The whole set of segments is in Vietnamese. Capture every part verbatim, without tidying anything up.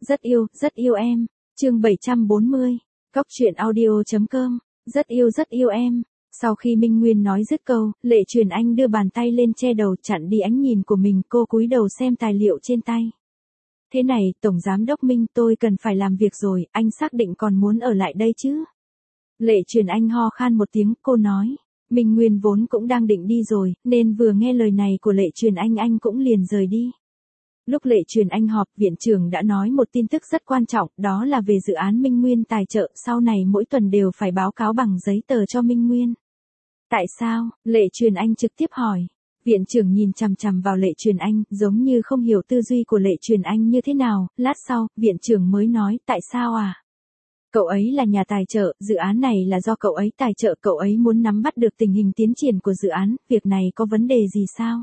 Rất yêu, rất yêu em. Chương bảy trăm bốn mươi. Cóc truyện audio chấm com. Rất yêu rất yêu em. Sau khi Minh Nguyên nói dứt câu, Lệ Truyền Anh đưa bàn tay lên che đầu chặn đi ánh nhìn của mình, cô cúi đầu xem tài liệu trên tay. Thế này, Tổng Giám đốc Minh, tôi cần phải làm việc rồi, anh xác định còn muốn ở lại đây chứ? Lệ Truyền Anh ho khan một tiếng, cô nói. Minh Nguyên vốn cũng đang định đi rồi, nên vừa nghe lời này của Lệ Truyền Anh anh cũng liền rời đi. Lúc Lệ Truyền Anh họp, viện trưởng đã nói một tin tức rất quan trọng, đó là về dự án Minh Nguyên tài trợ, sau này mỗi tuần đều phải báo cáo bằng giấy tờ cho Minh Nguyên. Tại sao? Lệ Truyền Anh trực tiếp hỏi. Viện trưởng nhìn chằm chằm vào Lệ Truyền Anh, giống như không hiểu tư duy của Lệ Truyền Anh như thế nào, lát sau, viện trưởng mới nói, tại sao à? Cậu ấy là nhà tài trợ, dự án này là do cậu ấy tài trợ, cậu ấy muốn nắm bắt được tình hình tiến triển của dự án, việc này có vấn đề gì sao?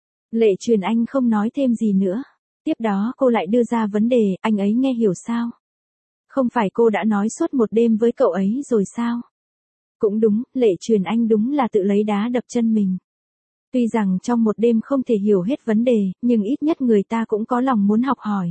Lệ Truyền Anh không nói thêm gì nữa. Tiếp đó cô lại đưa ra vấn đề, anh ấy nghe hiểu sao? Không phải cô đã nói suốt một đêm với cậu ấy rồi sao? Cũng đúng, Lệ Truyền Anh đúng là tự lấy đá đập chân mình. Tuy rằng trong một đêm không thể hiểu hết vấn đề, nhưng ít nhất người ta cũng có lòng muốn học hỏi.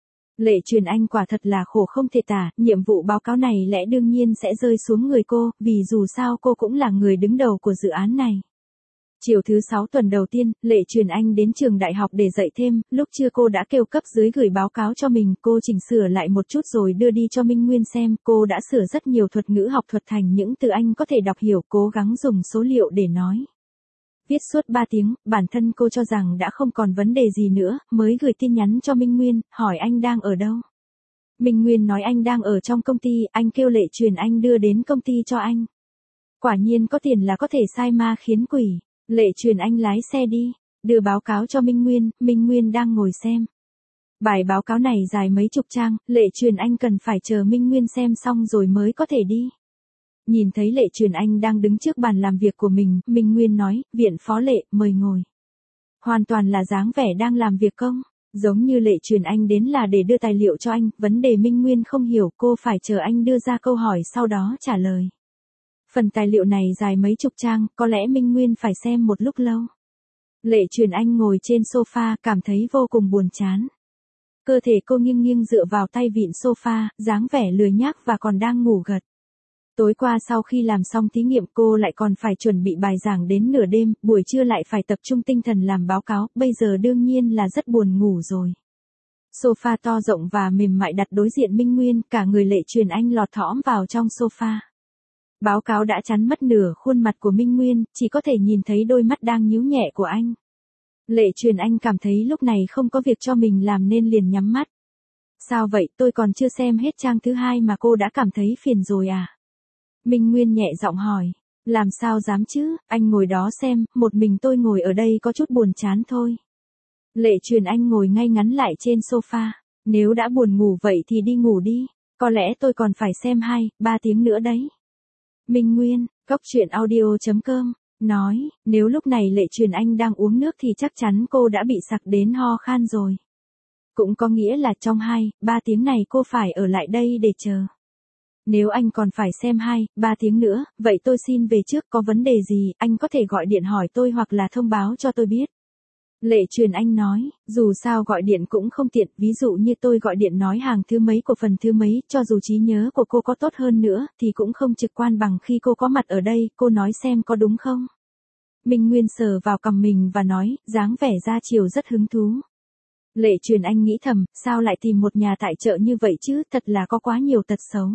Lệ Truyền Anh quả thật là khổ không thể tả, nhiệm vụ báo cáo này lẽ đương nhiên sẽ rơi xuống người cô, vì dù sao cô cũng là người đứng đầu của dự án này. Chiều thứ sáu tuần đầu tiên, Lệ Truyền Anh đến trường đại học để dạy thêm, lúc trưa cô đã kêu cấp dưới gửi báo cáo cho mình, cô chỉnh sửa lại một chút rồi đưa đi cho Minh Nguyên xem, cô đã sửa rất nhiều thuật ngữ học thuật thành những từ Anh có thể đọc hiểu, cố gắng dùng số liệu để nói. Viết suốt ba tiếng, bản thân cô cho rằng đã không còn vấn đề gì nữa, mới gửi tin nhắn cho Minh Nguyên, hỏi anh đang ở đâu. Minh Nguyên nói anh đang ở trong công ty, anh kêu Lệ Truyền Anh đưa đến công ty cho anh. Quả nhiên có tiền là có thể sai ma khiến quỷ. Lệ Truyền Anh lái xe đi, đưa báo cáo cho Minh Nguyên, Minh Nguyên đang ngồi xem. Bài báo cáo này dài mấy chục trang, Lệ Truyền Anh cần phải chờ Minh Nguyên xem xong rồi mới có thể đi. Nhìn thấy Lệ Truyền Anh đang đứng trước bàn làm việc của mình, Minh Nguyên nói, viện phó Lệ, mời ngồi. Hoàn toàn là dáng vẻ đang làm việc công, giống như Lệ Truyền Anh đến là để đưa tài liệu cho anh, vấn đề Minh Nguyên không hiểu, cô phải chờ anh đưa ra câu hỏi sau đó trả lời. Phần tài liệu này dài mấy chục trang, có lẽ Minh Nguyên phải xem một lúc lâu. Lệ Truyền Anh ngồi trên sofa, cảm thấy vô cùng buồn chán. Cơ thể cô nghiêng nghiêng dựa vào tay vịn sofa, dáng vẻ lười nhác và còn đang ngủ gật. Tối qua sau khi làm xong thí nghiệm cô lại còn phải chuẩn bị bài giảng đến nửa đêm, buổi trưa lại phải tập trung tinh thần làm báo cáo, bây giờ đương nhiên là rất buồn ngủ rồi. Sofa to rộng và mềm mại đặt đối diện Minh Nguyên, cả người Lệ Truyền Anh lọt thõm vào trong sofa. Báo cáo đã chắn mất nửa khuôn mặt của Minh Nguyên, chỉ có thể nhìn thấy đôi mắt đang nhíu nhẹ của anh. Lệ Truyền Anh cảm thấy lúc này không có việc cho mình làm nên liền nhắm mắt. Sao vậy, tôi còn chưa xem hết trang thứ hai mà cô đã cảm thấy phiền rồi à? Minh Nguyên nhẹ giọng hỏi. Làm sao dám chứ, anh ngồi đó xem, một mình tôi ngồi ở đây có chút buồn chán thôi. Lệ Truyền Anh ngồi ngay ngắn lại trên sofa. Nếu đã buồn ngủ vậy thì đi ngủ đi, có lẽ tôi còn phải xem hai, ba tiếng nữa đấy. Minh Nguyên, cóc truyện audio chấm com, nói, nếu lúc này Lệ Truyền Anh đang uống nước thì chắc chắn cô đã bị sặc đến ho khan rồi. Cũng có nghĩa là trong hai, ba tiếng này cô phải ở lại đây để chờ. Nếu anh còn phải xem hai, ba tiếng nữa, vậy tôi xin về trước, có vấn đề gì, anh có thể gọi điện hỏi tôi hoặc là thông báo cho tôi biết. Lệ Truyền Anh nói, dù sao gọi điện cũng không tiện, ví dụ như tôi gọi điện nói hàng thứ mấy của phần thứ mấy, cho dù trí nhớ của cô có tốt hơn nữa, thì cũng không trực quan bằng khi cô có mặt ở đây, cô nói xem có đúng không? Minh Nguyên sờ vào cằm mình và nói, dáng vẻ ra chiều rất hứng thú. Lệ Truyền Anh nghĩ thầm, sao lại tìm một nhà tài trợ như vậy chứ, thật là có quá nhiều tật xấu.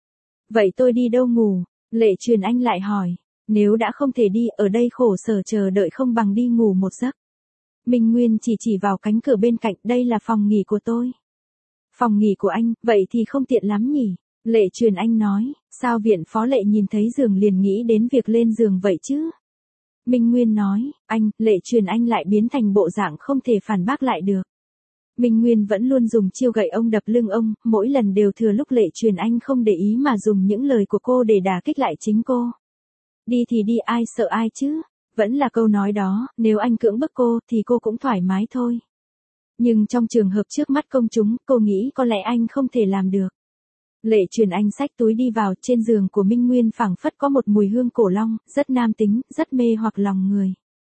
Vậy tôi đi đâu ngủ? Lệ Truyền Anh lại hỏi, nếu đã không thể đi, ở đây khổ sở chờ đợi không bằng đi ngủ một giấc. Minh Nguyên chỉ chỉ vào cánh cửa bên cạnh, đây là phòng nghỉ của tôi. Phòng nghỉ của anh, vậy thì không tiện lắm nhỉ? Lệ Truyền Anh nói, sao viện phó Lệ nhìn thấy giường liền nghĩ đến việc lên giường vậy chứ? Minh Nguyên nói, anh, Lệ Truyền Anh lại biến thành bộ dạng không thể phản bác lại được. Minh Nguyên vẫn luôn dùng chiêu gậy ông đập lưng ông, mỗi lần đều thừa lúc Lệ Truyền Anh không để ý mà dùng những lời của cô để đả kích lại chính cô. Đi thì đi, ai sợ ai chứ? Vẫn là câu nói đó, nếu anh cưỡng bức cô thì cô cũng thoải mái thôi. Nhưng trong trường hợp trước mắt công chúng, cô nghĩ có lẽ anh không thể làm được. Lệ Truyền Anh xách túi đi vào, trên giường của Minh Nguyên phảng phất có một mùi hương cổ long, rất nam tính, rất mê hoặc lòng người.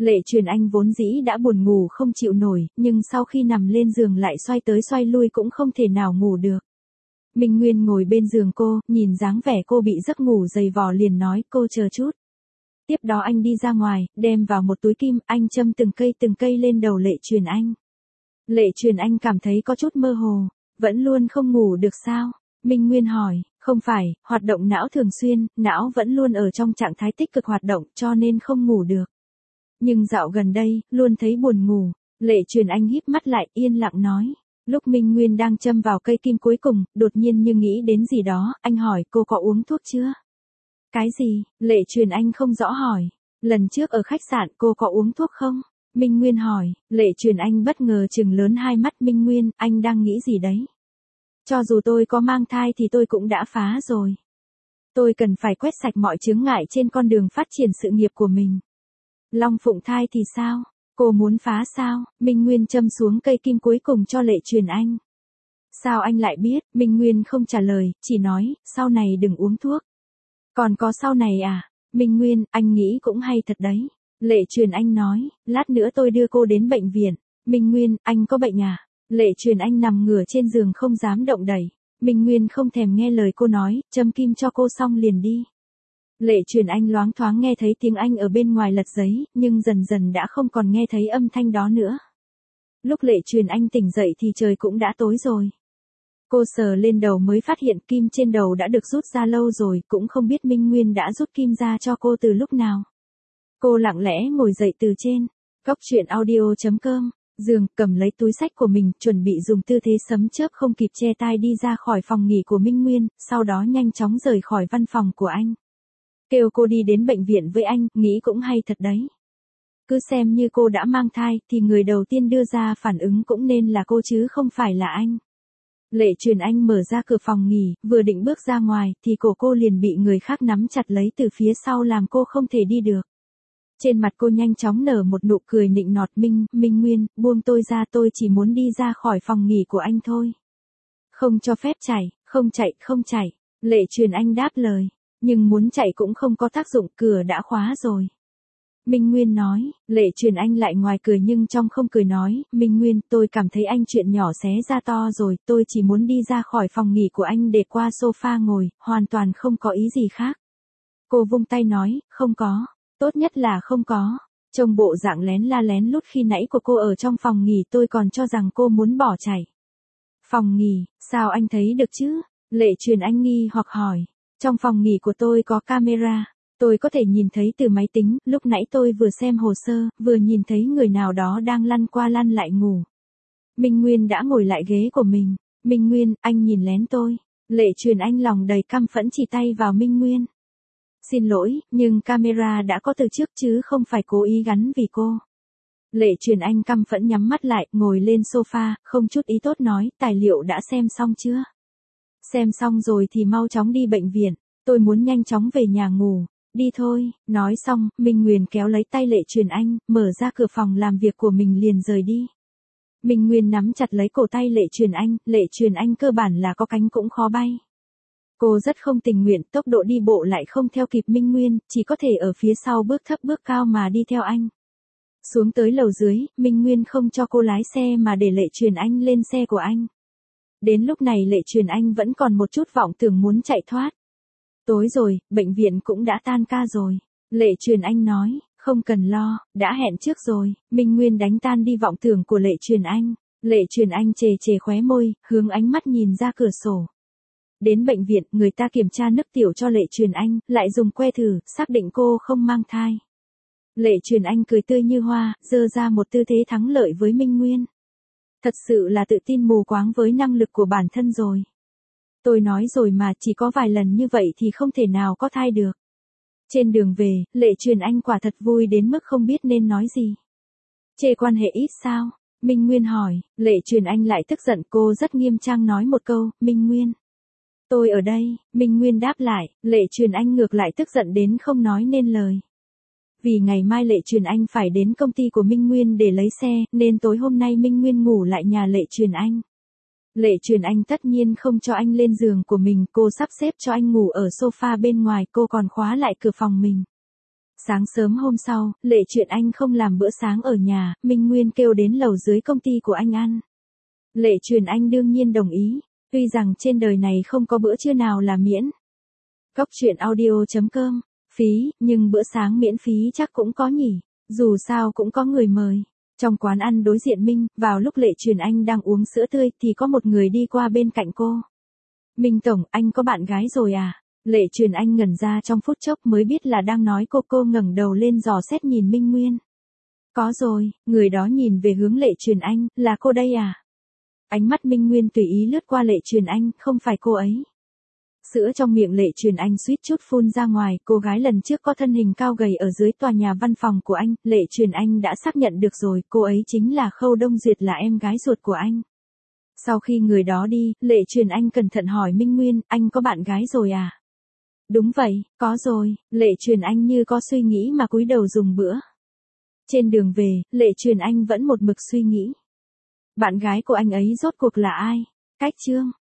Lệ Truyền Anh vốn dĩ đã buồn ngủ không chịu nổi, nhưng sau khi nằm lên giường lại xoay tới xoay lui cũng không thể nào ngủ được. Minh Nguyên ngồi bên giường cô, nhìn dáng vẻ cô bị giấc ngủ dày vò liền nói cô chờ chút. Tiếp đó anh đi ra ngoài, đem vào một túi kim, anh châm từng cây từng cây lên đầu Lệ Truyền Anh. Lệ Truyền Anh cảm thấy có chút mơ hồ, vẫn luôn không ngủ được sao? Minh Nguyên hỏi, không phải, hoạt động não thường xuyên, não vẫn luôn ở trong trạng thái tích cực hoạt động cho nên không ngủ được. Nhưng dạo gần đây, luôn thấy buồn ngủ. Lệ Truyền Anh híp mắt lại, yên lặng nói. Lúc Minh Nguyên đang châm vào cây kim cuối cùng, đột nhiên như nghĩ đến gì đó, anh hỏi cô có uống thuốc chưa? Cái gì? Lệ Truyền Anh không rõ hỏi. Lần trước ở khách sạn cô có uống thuốc không? Minh Nguyên hỏi. Lệ Truyền Anh bất ngờ trừng lớn hai mắt. Minh Nguyên, anh đang nghĩ gì đấy? Cho dù tôi có mang thai thì tôi cũng đã phá rồi. Tôi cần phải quét sạch mọi chướng ngại trên con đường phát triển sự nghiệp của mình. Long Phụng thai thì sao? Cô muốn phá sao? Minh Nguyên châm xuống cây kim cuối cùng cho Lệ Truyền Anh. Sao anh lại biết? Minh Nguyên không trả lời, chỉ nói, sau này đừng uống thuốc. Còn có sau này à? Minh Nguyên, anh nghĩ cũng hay thật đấy. Lệ Truyền Anh nói, lát nữa tôi đưa cô đến bệnh viện. Minh Nguyên, anh có bệnh à? Lệ Truyền Anh nằm ngửa trên giường không dám động đậy. Minh Nguyên không thèm nghe lời cô nói, châm kim cho cô xong liền đi. Lệ Truyền Anh loáng thoáng nghe thấy tiếng anh ở bên ngoài lật giấy, nhưng dần dần đã không còn nghe thấy âm thanh đó nữa. Lúc Lệ Truyền Anh tỉnh dậy thì trời cũng đã tối rồi. Cô sờ lên đầu mới phát hiện kim trên đầu đã được rút ra lâu rồi, cũng không biết Minh Nguyên đã rút kim ra cho cô từ lúc nào. Cô lặng lẽ ngồi dậy từ trên góc truyện audio chấm com, giường, cầm lấy túi xách của mình, chuẩn bị dùng tư thế sấm chớp không kịp che tai đi ra khỏi phòng nghỉ của Minh Nguyên, sau đó nhanh chóng rời khỏi văn phòng của anh. Kêu cô đi đến bệnh viện với anh, nghĩ cũng hay thật đấy. Cứ xem như cô đã mang thai, thì người đầu tiên đưa ra phản ứng cũng nên là cô chứ không phải là anh. Lệ Truyền Anh mở ra cửa phòng nghỉ, vừa định bước ra ngoài, thì cổ cô liền bị người khác nắm chặt lấy từ phía sau làm cô không thể đi được. Trên mặt cô nhanh chóng nở một nụ cười nịnh nọt. Minh, Minh Nguyên, buông tôi ra, tôi chỉ muốn đi ra khỏi phòng nghỉ của anh thôi. Không cho phép chạy, không chạy, không chạy. Lệ Truyền Anh đáp lời. Nhưng muốn chạy cũng không có tác dụng, cửa đã khóa rồi. Minh Nguyên nói, Lệ Truyền Anh lại ngoài cười nhưng trong không cười nói, Minh Nguyên, tôi cảm thấy anh chuyện nhỏ xé ra to rồi, tôi chỉ muốn đi ra khỏi phòng nghỉ của anh để qua sofa ngồi, hoàn toàn không có ý gì khác. Cô vung tay nói, không có, tốt nhất là không có. Trông bộ dạng lén la lén lút khi nãy của cô ở trong phòng nghỉ tôi còn cho rằng cô muốn bỏ chạy. Phòng nghỉ, sao anh thấy được chứ? Lệ Truyền Anh nghi hoặc hỏi. Trong phòng nghỉ của tôi có camera, tôi có thể nhìn thấy từ máy tính, lúc nãy tôi vừa xem hồ sơ, vừa nhìn thấy người nào đó đang lăn qua lăn lại ngủ. Minh Nguyên đã ngồi lại ghế của mình. Minh Nguyên, anh nhìn lén tôi. Lệ Truyền Anh lòng đầy căm phẫn chỉ tay vào Minh Nguyên. Xin lỗi, nhưng camera đã có từ trước chứ không phải cố ý gắn vì cô. Lệ Truyền Anh căm phẫn nhắm mắt lại, ngồi lên sofa, không chút ý tốt nói, tài liệu đã xem xong chưa? Xem xong rồi thì mau chóng đi bệnh viện, tôi muốn nhanh chóng về nhà ngủ. Đi thôi, nói xong, Minh Nguyên kéo lấy tay Lệ Truyền Anh, mở ra cửa phòng làm việc của mình liền rời đi. Minh Nguyên nắm chặt lấy cổ tay Lệ Truyền Anh, Lệ Truyền Anh cơ bản là có cánh cũng khó bay. Cô rất không tình nguyện, tốc độ đi bộ lại không theo kịp Minh Nguyên, chỉ có thể ở phía sau bước thấp bước cao mà đi theo anh. Xuống tới lầu dưới, Minh Nguyên không cho cô lái xe mà để Lệ Truyền Anh lên xe của anh. Đến lúc này Lệ Truyền Anh vẫn còn một chút vọng tưởng muốn chạy thoát. Tối rồi, bệnh viện cũng đã tan ca rồi. Lệ Truyền Anh nói, không cần lo, đã hẹn trước rồi. Minh Nguyên đánh tan đi vọng tưởng của Lệ Truyền Anh. Lệ Truyền Anh chề chề khóe môi, hướng ánh mắt nhìn ra cửa sổ. Đến bệnh viện, người ta kiểm tra nước tiểu cho Lệ Truyền Anh, lại dùng que thử, xác định cô không mang thai. Lệ Truyền Anh cười tươi như hoa, giơ ra một tư thế thắng lợi với Minh Nguyên. Thật sự là tự tin mù quáng với năng lực của bản thân rồi. Tôi nói rồi mà, chỉ có vài lần như vậy thì không thể nào có thai được. Trên đường về, Lệ Truyền Anh quả thật vui đến mức không biết nên nói gì. Chê quan hệ ít sao? Minh Nguyên hỏi. Lệ Truyền Anh lại tức giận, cô rất nghiêm trang nói một câu, Minh Nguyên. Tôi ở đây. Minh Nguyên đáp lại. Lệ Truyền Anh ngược lại tức giận đến không nói nên lời. Vì ngày mai Lệ Truyền Anh phải đến công ty của Minh Nguyên để lấy xe, nên tối hôm nay Minh Nguyên ngủ lại nhà Lệ Truyền Anh. Lệ Truyền Anh tất nhiên không cho anh lên giường của mình, cô sắp xếp cho anh ngủ ở sofa bên ngoài, cô còn khóa lại cửa phòng mình. Sáng sớm hôm sau, Lệ Truyền Anh không làm bữa sáng ở nhà, Minh Nguyên kêu đến lầu dưới công ty của anh ăn. Lệ Truyền Anh đương nhiên đồng ý, tuy rằng trên đời này không có bữa trưa nào là miễn. Cóc truyện audio chấm com, phí, nhưng bữa sáng miễn phí chắc cũng có nhỉ, dù sao cũng có người mời. Trong quán ăn đối diện Minh, vào lúc Lệ Truyền Anh đang uống sữa tươi thì có một người đi qua bên cạnh cô. Minh Tổng, anh có bạn gái rồi à? Lệ Truyền Anh ngẩn ra trong phút chốc mới biết là đang nói cô. Cô ngẩng đầu lên dò xét nhìn Minh Nguyên. Có rồi, người đó nhìn về hướng Lệ Truyền Anh, là cô đây à? Ánh mắt Minh Nguyên tùy ý lướt qua Lệ Truyền Anh, không phải cô ấy. Sữa trong miệng Lệ Truyền Anh suýt chút phun ra ngoài, cô gái lần trước có thân hình cao gầy ở dưới tòa nhà văn phòng của anh, Lệ Truyền Anh đã xác nhận được rồi, cô ấy chính là Khâu Đông Duyệt, là em gái ruột của anh. Sau khi người đó đi, Lệ Truyền Anh cẩn thận hỏi Minh Nguyên, anh có bạn gái rồi à? Đúng vậy, có rồi, Lệ Truyền Anh như có suy nghĩ mà cúi đầu dùng bữa. Trên đường về, Lệ Truyền Anh vẫn một mực suy nghĩ. Bạn gái của anh ấy rốt cuộc là ai? Cách Trương.